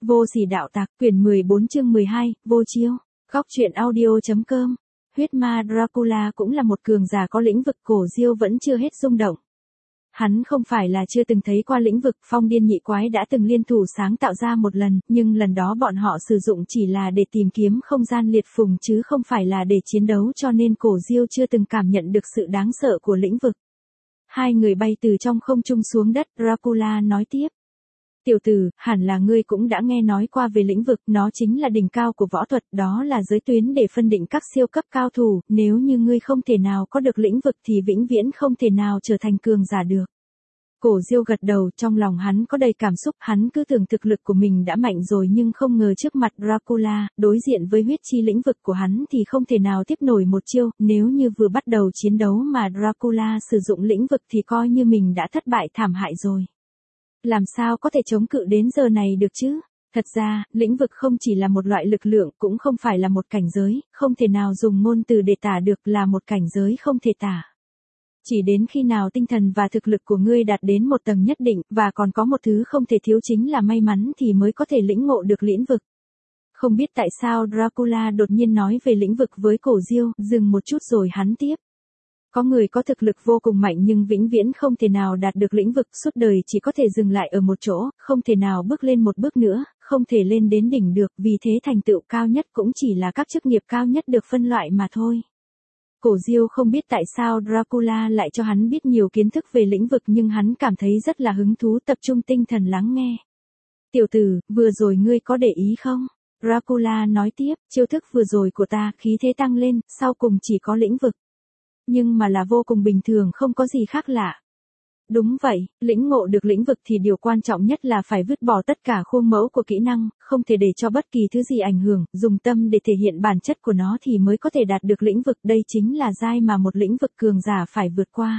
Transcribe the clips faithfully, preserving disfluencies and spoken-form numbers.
Vô sỉ đạo tặc, quyển mười bốn chương mười hai, vô chiêu. Góc truyện audio.com. Huyết ma Dracula cũng là một cường giả có lĩnh vực, Cổ Diêu vẫn chưa hết rung động. Hắn không phải là chưa từng thấy qua lĩnh vực, Phong Điên Nhị Quái đã từng liên thủ sáng tạo ra một lần, nhưng lần đó bọn họ sử dụng chỉ là để tìm kiếm không gian liệt phùng chứ không phải là để chiến đấu, cho nên Cổ Diêu chưa từng cảm nhận được sự đáng sợ của lĩnh vực. Hai người bay từ trong không trung xuống đất, Dracula nói tiếp. Tiểu tử, hẳn là ngươi cũng đã nghe nói qua về lĩnh vực, nó chính là đỉnh cao của võ thuật, đó là giới tuyến để phân định các siêu cấp cao thủ, nếu như ngươi không thể nào có được lĩnh vực thì vĩnh viễn không thể nào trở thành cường giả được. Cổ Diêu gật đầu, trong lòng hắn có đầy cảm xúc, hắn cứ tưởng thực lực của mình đã mạnh rồi nhưng không ngờ trước mặt Dracula, đối diện với huyết chi lĩnh vực của hắn thì không thể nào tiếp nổi một chiêu, nếu như vừa bắt đầu chiến đấu mà Dracula sử dụng lĩnh vực thì coi như mình đã thất bại thảm hại rồi. Làm sao có thể chống cự đến giờ này được chứ? Thật ra, lĩnh vực không chỉ là một loại lực lượng, cũng không phải là một cảnh giới, không thể nào dùng ngôn từ để tả được, là một cảnh giới không thể tả. Chỉ đến khi nào tinh thần và thực lực của ngươi đạt đến một tầng nhất định, và còn có một thứ không thể thiếu chính là may mắn thì mới có thể lĩnh ngộ được lĩnh vực. Không biết tại sao Dracula đột nhiên nói về lĩnh vực với Cổ Diêu, dừng một chút rồi hắn tiếp. Có người có thực lực vô cùng mạnh nhưng vĩnh viễn không thể nào đạt được lĩnh vực, suốt đời chỉ có thể dừng lại ở một chỗ, không thể nào bước lên một bước nữa, không thể lên đến đỉnh được, vì thế thành tựu cao nhất cũng chỉ là các chức nghiệp cao nhất được phân loại mà thôi. Cổ Diêu không biết tại sao Dracula lại cho hắn biết nhiều kiến thức về lĩnh vực nhưng hắn cảm thấy rất là hứng thú, tập trung tinh thần lắng nghe. Tiểu tử, vừa rồi ngươi có để ý không? Dracula nói tiếp, chiêu thức vừa rồi của ta, khí thế tăng lên, sau cùng chỉ có lĩnh vực. Nhưng mà là vô cùng bình thường, không có gì khác lạ. Đúng vậy, lĩnh ngộ được lĩnh vực thì điều quan trọng nhất là phải vứt bỏ tất cả khuôn mẫu của kỹ năng, không thể để cho bất kỳ thứ gì ảnh hưởng, dùng tâm để thể hiện bản chất của nó thì mới có thể đạt được lĩnh vực, đây chính là giai mà một lĩnh vực cường giả phải vượt qua.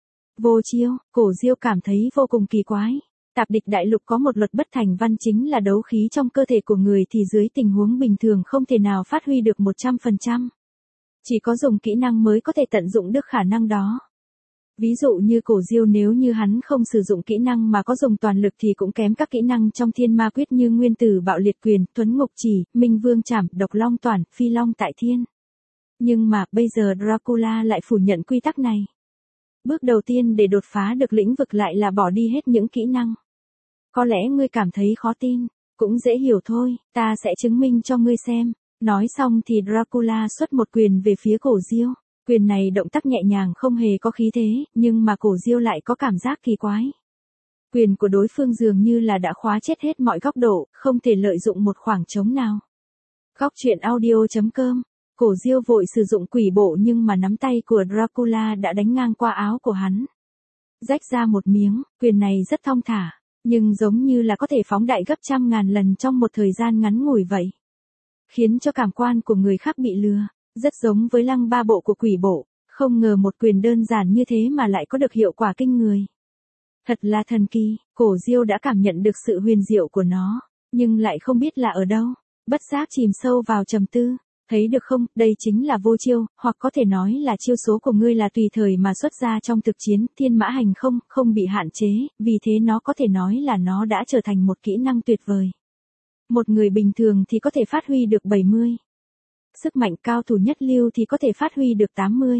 Vô chiêu, Cổ Diêu cảm thấy vô cùng kỳ quái. Tạp địch đại lục có một luật bất thành văn chính là đấu khí trong cơ thể của người thì dưới tình huống bình thường không thể nào phát huy được một trăm phần trăm. Chỉ có dùng kỹ năng mới có thể tận dụng được khả năng đó. Ví dụ như Cổ Diêu, nếu như hắn không sử dụng kỹ năng mà có dùng toàn lực thì cũng kém các kỹ năng trong Thiên Ma Quyết như Nguyên Tử Bạo Liệt Quyền, Tuấn Ngục Chỉ, Minh Vương Trảm, Độc Long Toản, Phi Long Tại Thiên. Nhưng mà, bây giờ Dracula lại phủ nhận quy tắc này. Bước đầu tiên để đột phá được lĩnh vực lại là bỏ đi hết những kỹ năng. Có lẽ ngươi cảm thấy khó tin, cũng dễ hiểu thôi, ta sẽ chứng minh cho ngươi xem. Nói xong thì Dracula xuất một quyền về phía Cổ Diêu. Quyền này động tác nhẹ nhàng không hề có khí thế, nhưng mà Cổ Diêu lại có cảm giác kỳ quái. Quyền của đối phương dường như là đã khóa chết hết mọi góc độ, không thể lợi dụng một khoảng trống nào. Góc truyện audio.com. Cổ Diêu vội sử dụng quỷ bộ nhưng mà nắm tay của Dracula đã đánh ngang qua áo của hắn. Rách ra một miếng, quyền này rất thong thả, nhưng giống như là có thể phóng đại gấp trăm ngàn lần trong một thời gian ngắn ngủi vậy. Khiến cho cảm quan của người khác bị lừa, rất giống với lăng ba bộ của quỷ bộ, không ngờ một quyền đơn giản như thế mà lại có được hiệu quả kinh người. Thật là thần kỳ, Cổ Diêu đã cảm nhận được sự huyền diệu của nó, nhưng lại không biết là ở đâu, bất giác chìm sâu vào trầm tư. Thấy được không, đây chính là vô chiêu, hoặc có thể nói là chiêu số của ngươi là tùy thời mà xuất ra trong thực chiến, thiên mã hành không, không bị hạn chế, vì thế nó có thể nói là nó đã trở thành một kỹ năng tuyệt vời. Một người bình thường thì có thể phát huy được bảy mươi. Sức mạnh cao thủ nhất lưu thì có thể phát huy được tám mươi.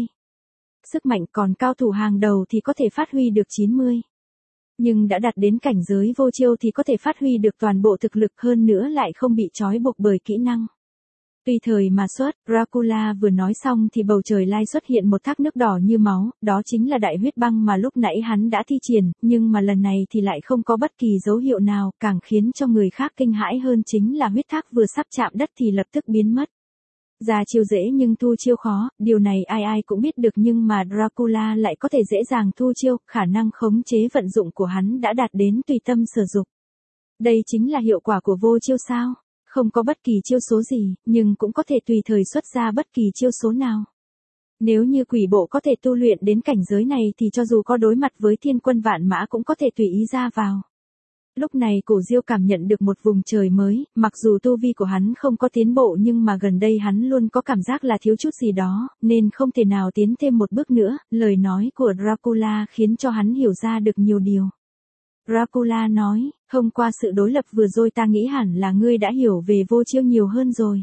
Sức mạnh còn cao thủ hàng đầu thì có thể phát huy được chín mươi. Nhưng đã đạt đến cảnh giới vô chiêu thì có thể phát huy được toàn bộ thực lực, hơn nữa lại không bị trói buộc bởi kỹ năng. Tùy thời mà xuất, Dracula vừa nói xong thì bầu trời lai xuất hiện một thác nước đỏ như máu, đó chính là đại huyết băng mà lúc nãy hắn đã thi triển, nhưng mà lần này thì lại không có bất kỳ dấu hiệu nào, càng khiến cho người khác kinh hãi hơn chính là huyết thác vừa sắp chạm đất thì lập tức biến mất. Ra chiêu dễ nhưng thu chiêu khó, điều này ai ai cũng biết được nhưng mà Dracula lại có thể dễ dàng thu chiêu, khả năng khống chế vận dụng của hắn đã đạt đến tùy tâm sở dục. Đây chính là hiệu quả của vô chiêu sao? Không có bất kỳ chiêu số gì, nhưng cũng có thể tùy thời xuất ra bất kỳ chiêu số nào. Nếu như quỷ bộ có thể tu luyện đến cảnh giới này thì cho dù có đối mặt với thiên quân vạn mã cũng có thể tùy ý ra vào. Lúc này Cổ Diêu cảm nhận được một vùng trời mới, mặc dù tu vi của hắn không có tiến bộ nhưng mà gần đây hắn luôn có cảm giác là thiếu chút gì đó, nên không thể nào tiến thêm một bước nữa, lời nói của Dracula khiến cho hắn hiểu ra được nhiều điều. Dracula nói, thông qua sự đối lập vừa rồi ta nghĩ hẳn là ngươi đã hiểu về vô chiêu nhiều hơn rồi.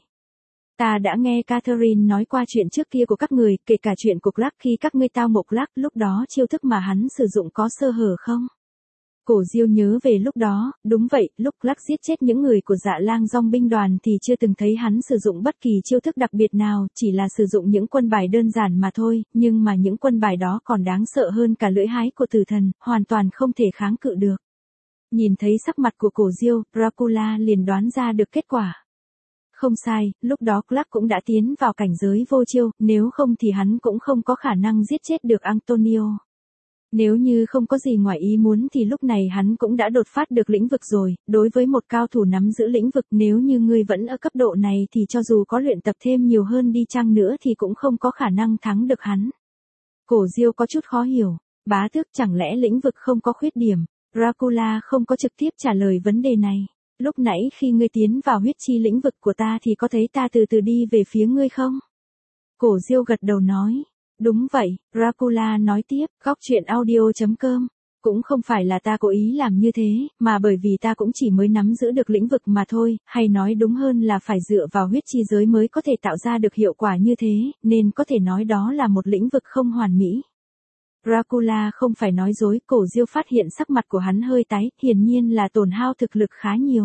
Ta đã nghe Catherine nói qua chuyện trước kia của các người, kể cả chuyện của Clark khi các ngươi tao ngộ Clark, lúc đó chiêu thức mà hắn sử dụng có sơ hở không? Cổ Diêu nhớ về lúc đó, đúng vậy, lúc Clark giết chết những người của Dạ Lang Dong binh đoàn thì chưa từng thấy hắn sử dụng bất kỳ chiêu thức đặc biệt nào, chỉ là sử dụng những quân bài đơn giản mà thôi, nhưng mà những quân bài đó còn đáng sợ hơn cả lưỡi hái của tử thần, hoàn toàn không thể kháng cự được. Nhìn thấy sắc mặt của Cổ Diêu, Dracula liền đoán ra được kết quả. Không sai, lúc đó Clark cũng đã tiến vào cảnh giới vô chiêu, nếu không thì hắn cũng không có khả năng giết chết được Antonio. Nếu như không có gì ngoài ý muốn thì lúc này hắn cũng đã đột phát được lĩnh vực rồi, đối với một cao thủ nắm giữ lĩnh vực nếu như ngươi vẫn ở cấp độ này thì cho dù có luyện tập thêm nhiều hơn đi chăng nữa thì cũng không có khả năng thắng được hắn. Cổ Diêu có chút khó hiểu, bá tước chẳng lẽ lĩnh vực không có khuyết điểm, Dracula không có trực tiếp trả lời vấn đề này. Lúc nãy khi ngươi tiến vào huyết chi lĩnh vực của ta thì có thấy ta từ từ đi về phía ngươi không? Cổ Diêu gật đầu nói. Đúng vậy, Dracula nói tiếp, góc truyện audio chấm com. Cũng không phải là ta cố ý làm như thế, mà bởi vì ta cũng chỉ mới nắm giữ được lĩnh vực mà thôi, hay nói đúng hơn là phải dựa vào huyết chi giới mới có thể tạo ra được hiệu quả như thế, nên có thể nói đó là một lĩnh vực không hoàn mỹ. Dracula không phải nói dối, Cổ Diêu phát hiện sắc mặt của hắn hơi tái, hiển nhiên là tổn hao thực lực khá nhiều.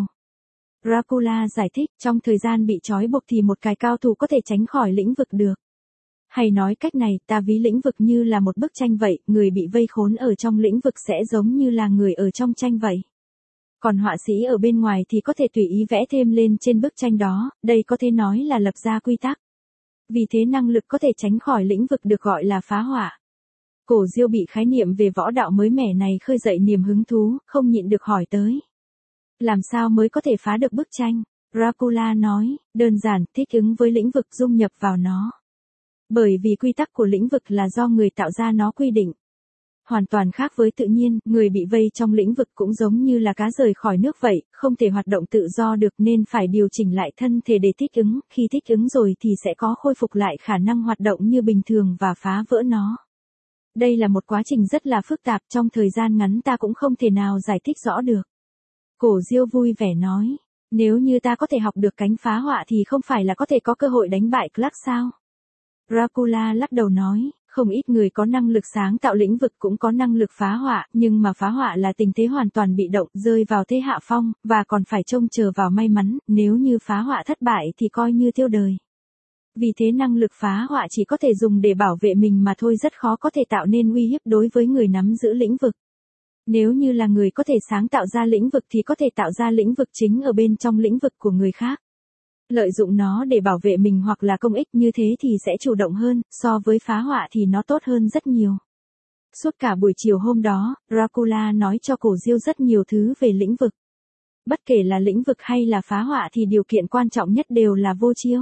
Dracula giải thích, trong thời gian bị trói buộc thì một cái cao thủ có thể tránh khỏi lĩnh vực được. Hay nói cách này, ta ví lĩnh vực như là một bức tranh vậy, người bị vây khốn ở trong lĩnh vực sẽ giống như là người ở trong tranh vậy. Còn họa sĩ ở bên ngoài thì có thể tùy ý vẽ thêm lên trên bức tranh đó, đây có thể nói là lập ra quy tắc. Vì thế năng lực có thể tránh khỏi lĩnh vực được gọi là phá họa. Cổ Diêu bị khái niệm về võ đạo mới mẻ này khơi dậy niềm hứng thú, không nhịn được hỏi tới. Làm sao mới có thể phá được bức tranh? Dracula nói, đơn giản, thích ứng với lĩnh vực dung nhập vào nó. Bởi vì quy tắc của lĩnh vực là do người tạo ra nó quy định. Hoàn toàn khác với tự nhiên, người bị vây trong lĩnh vực cũng giống như là cá rời khỏi nước vậy, không thể hoạt động tự do được nên phải điều chỉnh lại thân thể để thích ứng, khi thích ứng rồi thì sẽ có khôi phục lại khả năng hoạt động như bình thường và phá vỡ nó. Đây là một quá trình rất là phức tạp, trong thời gian ngắn ta cũng không thể nào giải thích rõ được. Cổ Diêu vui vẻ nói, nếu như ta có thể học được cánh phá họa thì không phải là có thể có cơ hội đánh bại Clark sao? Dracula lắc đầu nói, không ít người có năng lực sáng tạo lĩnh vực cũng có năng lực phá họa, nhưng mà phá họa là tình thế hoàn toàn bị động, rơi vào thế hạ phong, và còn phải trông chờ vào may mắn, nếu như phá họa thất bại thì coi như tiêu đời. Vì thế năng lực phá họa chỉ có thể dùng để bảo vệ mình mà thôi, rất khó có thể tạo nên uy hiếp đối với người nắm giữ lĩnh vực. Nếu như là người có thể sáng tạo ra lĩnh vực thì có thể tạo ra lĩnh vực chính ở bên trong lĩnh vực của người khác. Lợi dụng nó để bảo vệ mình hoặc là công ích, như thế thì sẽ chủ động hơn, so với phá họa thì nó tốt hơn rất nhiều. Suốt cả buổi chiều hôm đó, Dracula nói cho Cổ Diêu rất nhiều thứ về lĩnh vực. Bất kể là lĩnh vực hay là phá họa thì điều kiện quan trọng nhất đều là vô chiêu.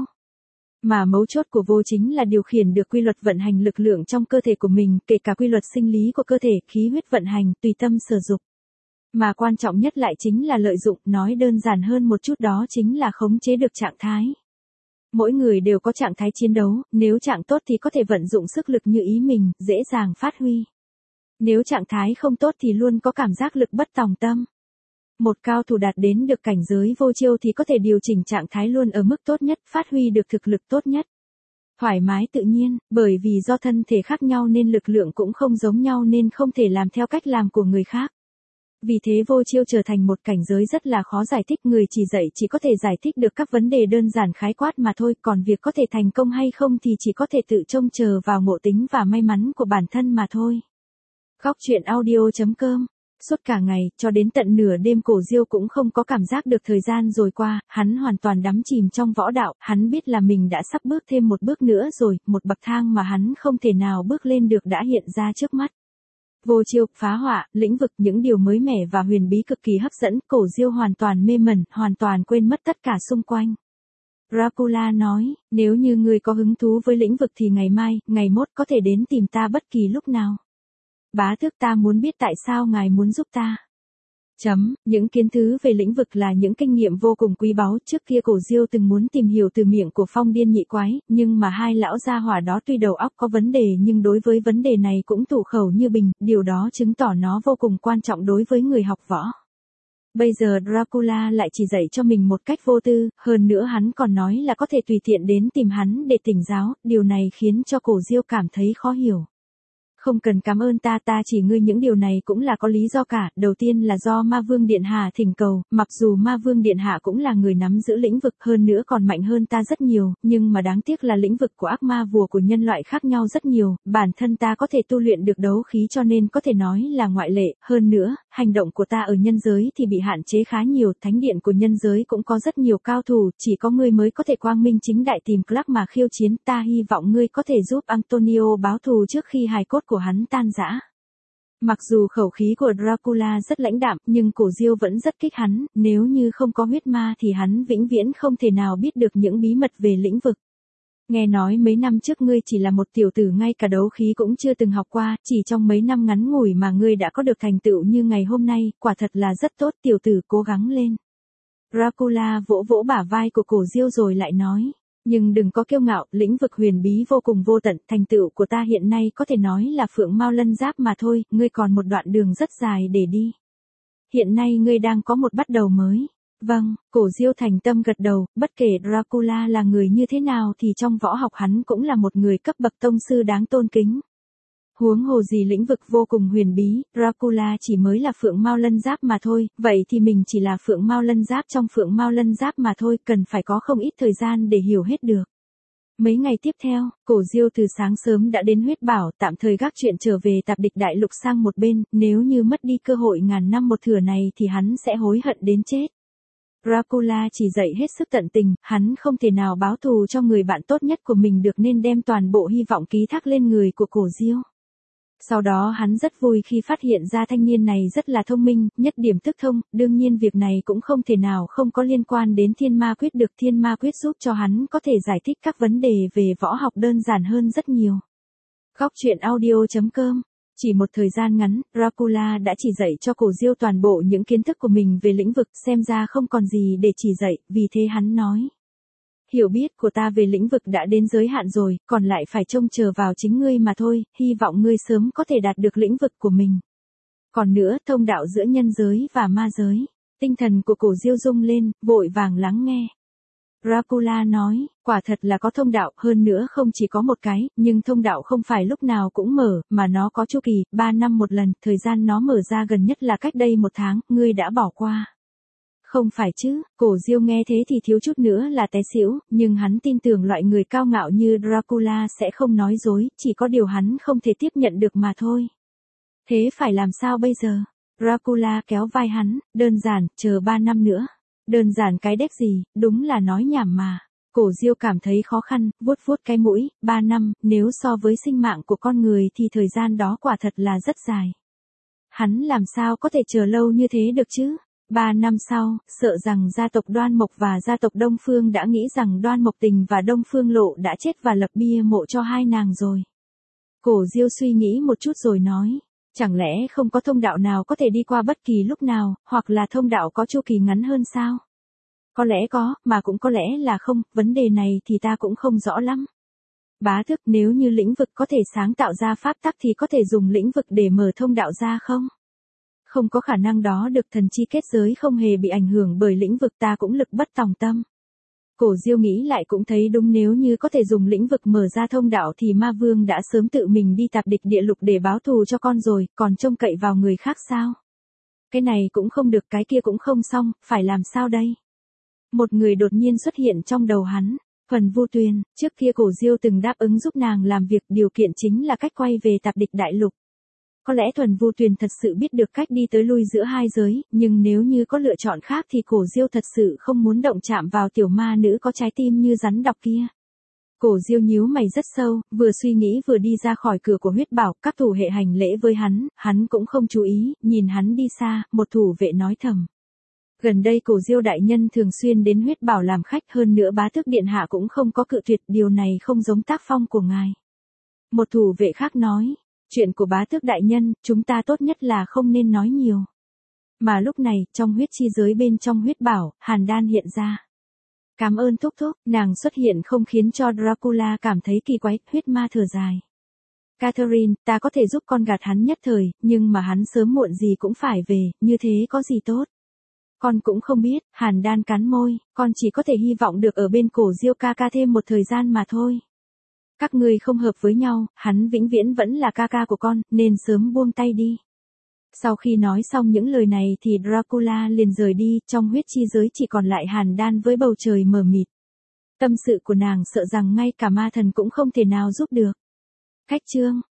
Mà mấu chốt của vô chính là điều khiển được quy luật vận hành lực lượng trong cơ thể của mình, kể cả quy luật sinh lý của cơ thể, khí huyết vận hành, tùy tâm sử dụng. Mà quan trọng nhất lại chính là lợi dụng, nói đơn giản hơn một chút đó chính là khống chế được trạng thái. Mỗi người đều có trạng thái chiến đấu, nếu trạng tốt thì có thể vận dụng sức lực như ý mình, dễ dàng phát huy. Nếu trạng thái không tốt thì luôn có cảm giác lực bất tòng tâm. Một cao thủ đạt đến được cảnh giới vô chiêu thì có thể điều chỉnh trạng thái luôn ở mức tốt nhất, phát huy được thực lực tốt nhất. Thoải mái tự nhiên, bởi vì do thân thể khác nhau nên lực lượng cũng không giống nhau nên không thể làm theo cách làm của người khác. Vì thế vô chiêu trở thành một cảnh giới rất là khó giải thích, người chỉ dạy chỉ có thể giải thích được các vấn đề đơn giản khái quát mà thôi, còn việc có thể thành công hay không thì chỉ có thể tự trông chờ vào ngộ tính và may mắn của bản thân mà thôi. Góc truyện audio chấm com. Suốt cả ngày, cho đến tận nửa đêm Cổ Diêu cũng không có cảm giác được thời gian rồi qua, hắn hoàn toàn đắm chìm trong võ đạo, hắn biết là mình đã sắp bước thêm một bước nữa rồi, một bậc thang mà hắn không thể nào bước lên được đã hiện ra trước mắt. Vô chiêu, phá họa, lĩnh vực, những điều mới mẻ và huyền bí cực kỳ hấp dẫn, Cổ Diêu hoàn toàn mê mẩn, hoàn toàn quên mất tất cả xung quanh. Dracula nói, nếu như ngươi có hứng thú với lĩnh vực thì ngày mai, ngày mốt có thể đến tìm ta bất kỳ lúc nào. Bá tước, ta muốn biết tại sao ngài muốn giúp ta. Chấm, những kiến thứ về lĩnh vực là những kinh nghiệm vô cùng quý báu, trước kia Cổ Diêu từng muốn tìm hiểu từ miệng của Phong Điên Nhị Quái, nhưng mà hai lão gia hỏa đó tuy đầu óc có vấn đề nhưng đối với vấn đề này cũng thủ khẩu như bình, điều đó chứng tỏ nó vô cùng quan trọng đối với người học võ. Bây giờ Dracula lại chỉ dạy cho mình một cách vô tư, hơn nữa hắn còn nói là có thể tùy tiện đến tìm hắn để tỉnh giáo, điều này khiến cho Cổ Diêu cảm thấy khó hiểu. Không cần cảm ơn ta, ta chỉ ngươi, những điều này cũng là có lý do cả, đầu tiên là do Ma Vương Điện Hạ thỉnh cầu, mặc dù Ma Vương Điện Hạ cũng là người nắm giữ lĩnh vực, hơn nữa còn mạnh hơn ta rất nhiều, nhưng mà đáng tiếc là lĩnh vực của ác ma vùa của nhân loại khác nhau rất nhiều, bản thân ta có thể tu luyện được đấu khí cho nên có thể nói là ngoại lệ, hơn nữa, hành động của ta ở nhân giới thì bị hạn chế khá nhiều, thánh điện của nhân giới cũng có rất nhiều cao thủ, chỉ có ngươi mới có thể quang minh chính đại tìm Clark mà khiêu chiến, ta hy vọng ngươi có thể giúp Antonio báo thù trước khi hài cốt của hắn tan rã. Mặc dù khẩu khí của Dracula rất lãnh đạm, nhưng Cổ Diêu vẫn rất kích hắn, nếu như không có huyết ma thì hắn vĩnh viễn không thể nào biết được những bí mật về lĩnh vực. Nghe nói mấy năm trước ngươi chỉ là một tiểu tử ngay cả đấu khí cũng chưa từng học qua, chỉ trong mấy năm ngắn ngủi mà ngươi đã có được thành tựu như ngày hôm nay, quả thật là rất tốt, tiểu tử cố gắng lên. Dracula vỗ vỗ bả vai của Cổ Diêu rồi lại nói. Nhưng đừng có kiêu ngạo, lĩnh vực huyền bí vô cùng vô tận, thành tựu của ta hiện nay có thể nói là phượng mao lân giáp mà thôi, ngươi còn một đoạn đường rất dài để đi. Hiện nay ngươi đang có một bắt đầu mới. Vâng, Cổ Diêu thành tâm gật đầu, bất kể Dracula là người như thế nào thì trong võ học hắn cũng là một người cấp bậc tông sư đáng tôn kính. Huống hồ gì lĩnh vực vô cùng huyền bí, Dracula chỉ mới là phượng mao lân giáp mà thôi, vậy thì mình chỉ là phượng mao lân giáp trong phượng mao lân giáp mà thôi, cần phải có không ít thời gian để hiểu hết được. Mấy ngày tiếp theo, Cổ Diêu từ sáng sớm đã đến huyết bảo, tạm thời gác chuyện trở về Tạp Địch Đại Lục sang một bên, nếu như mất đi cơ hội ngàn năm một thửa này thì hắn sẽ hối hận đến chết. Dracula chỉ dạy hết sức tận tình, hắn không thể nào báo thù cho người bạn tốt nhất của mình được nên đem toàn bộ hy vọng ký thác lên người của Cổ Diêu. Sau đó hắn rất vui khi phát hiện ra thanh niên này rất là thông minh, nhất điểm tức thông, đương nhiên việc này cũng không thể nào không có liên quan đến Thiên Ma Quyết, được Thiên Ma Quyết giúp cho hắn có thể giải thích các vấn đề về võ học đơn giản hơn rất nhiều. Góc truyện audio chấm com. Chỉ một thời gian ngắn, Dracula đã chỉ dạy cho Cổ Diêu toàn bộ những kiến thức của mình về lĩnh vực, xem ra không còn gì để chỉ dạy, vì thế hắn nói. Hiểu biết của ta về lĩnh vực đã đến giới hạn rồi, còn lại phải trông chờ vào chính ngươi mà thôi, hy vọng ngươi sớm có thể đạt được lĩnh vực của mình. Còn nữa, thông đạo giữa nhân giới và ma giới. Tinh thần của Cổ Diêu rung lên, vội vàng lắng nghe. Dracula nói, quả thật là có thông đạo, hơn nữa không chỉ có một cái, nhưng thông đạo không phải lúc nào cũng mở, mà nó có chu kỳ, ba năm một lần, thời gian nó mở ra gần nhất là cách đây một tháng, ngươi đã bỏ qua. Không phải chứ, Cổ Diêu nghe thế thì thiếu chút nữa là té xỉu, nhưng hắn tin tưởng loại người cao ngạo như Dracula sẽ không nói dối, chỉ có điều hắn không thể tiếp nhận được mà thôi. Thế phải làm sao bây giờ? Dracula kéo vai hắn, đơn giản, chờ ba năm nữa. Đơn giản cái đếch gì, đúng là nói nhảm mà. Cổ Diêu cảm thấy khó khăn, vuốt vuốt cái mũi, ba năm, nếu so với sinh mạng của con người thì thời gian đó quả thật là rất dài. Hắn làm sao có thể chờ lâu như thế được chứ? Ba năm sau, sợ rằng gia tộc Đoan Mộc và gia tộc Đông Phương đã nghĩ rằng Đoan Mộc Tình và Đông Phương Lộ đã chết và lập bia mộ cho hai nàng rồi. Cổ Diêu suy nghĩ một chút rồi nói, chẳng lẽ không có thông đạo nào có thể đi qua bất kỳ lúc nào, hoặc là thông đạo có chu kỳ ngắn hơn sao? Có lẽ có, mà cũng có lẽ là không, vấn đề này thì ta cũng không rõ lắm. Bá Tước, nếu như lĩnh vực có thể sáng tạo ra pháp tắc thì có thể dùng lĩnh vực để mở thông đạo ra không? Không có khả năng đó được, thần chi kết giới không hề bị ảnh hưởng bởi lĩnh vực, ta cũng lực bất tòng tâm. Cổ Diêu nghĩ lại cũng thấy đúng, nếu như có thể dùng lĩnh vực mở ra thông đạo thì ma vương đã sớm tự mình đi Tạp Địch Địa Lục để báo thù cho con rồi, còn trông cậy vào người khác sao? Cái này cũng không được, cái kia cũng không xong, phải làm sao đây? Một người đột nhiên xuất hiện trong đầu hắn, Phần Vu Tuyền, trước kia Cổ Diêu từng đáp ứng giúp nàng làm việc, điều kiện chính là cách quay về Tạp Địch Đại Lục. Có lẽ Thuần Vu Tuyền thật sự biết được cách đi tới lui giữa hai giới, nhưng nếu như có lựa chọn khác thì Cổ Diêu thật sự không muốn động chạm vào tiểu ma nữ có trái tim như rắn độc kia. Cổ Diêu nhíu mày rất sâu, vừa suy nghĩ vừa đi ra khỏi cửa của huyết bảo, các thủ hệ hành lễ với hắn, hắn cũng không chú ý, nhìn hắn đi xa, một thủ vệ nói thầm. Gần đây Cổ Diêu đại nhân thường xuyên đến huyết bảo làm khách, hơn nữa Bá Tước điện hạ cũng không có cự tuyệt, điều này không giống tác phong của ngài. Một thủ vệ khác nói. Chuyện của Bá Tước đại nhân, chúng ta tốt nhất là không nên nói nhiều. Mà lúc này, trong huyết chi giới bên trong huyết bảo, Hàn Đan hiện ra. Cảm ơn thúc thúc, nàng xuất hiện không khiến cho Dracula cảm thấy kỳ quái, huyết ma thở dài. Catherine, ta có thể giúp con gạt hắn nhất thời, nhưng mà hắn sớm muộn gì cũng phải về, như thế có gì tốt. Con cũng không biết, Hàn Đan cắn môi, con chỉ có thể hy vọng được ở bên cổ Diêu ca ca thêm một thời gian mà thôi. Các ngươi không hợp với nhau, hắn vĩnh viễn vẫn là ca ca của con, nên sớm buông tay đi. Sau khi nói xong những lời này thì Dracula liền rời đi, trong huyết chi giới chỉ còn lại Hàn Đan với bầu trời mờ mịt. Tâm sự của nàng sợ rằng ngay cả ma thần cũng không thể nào giúp được. Khách chương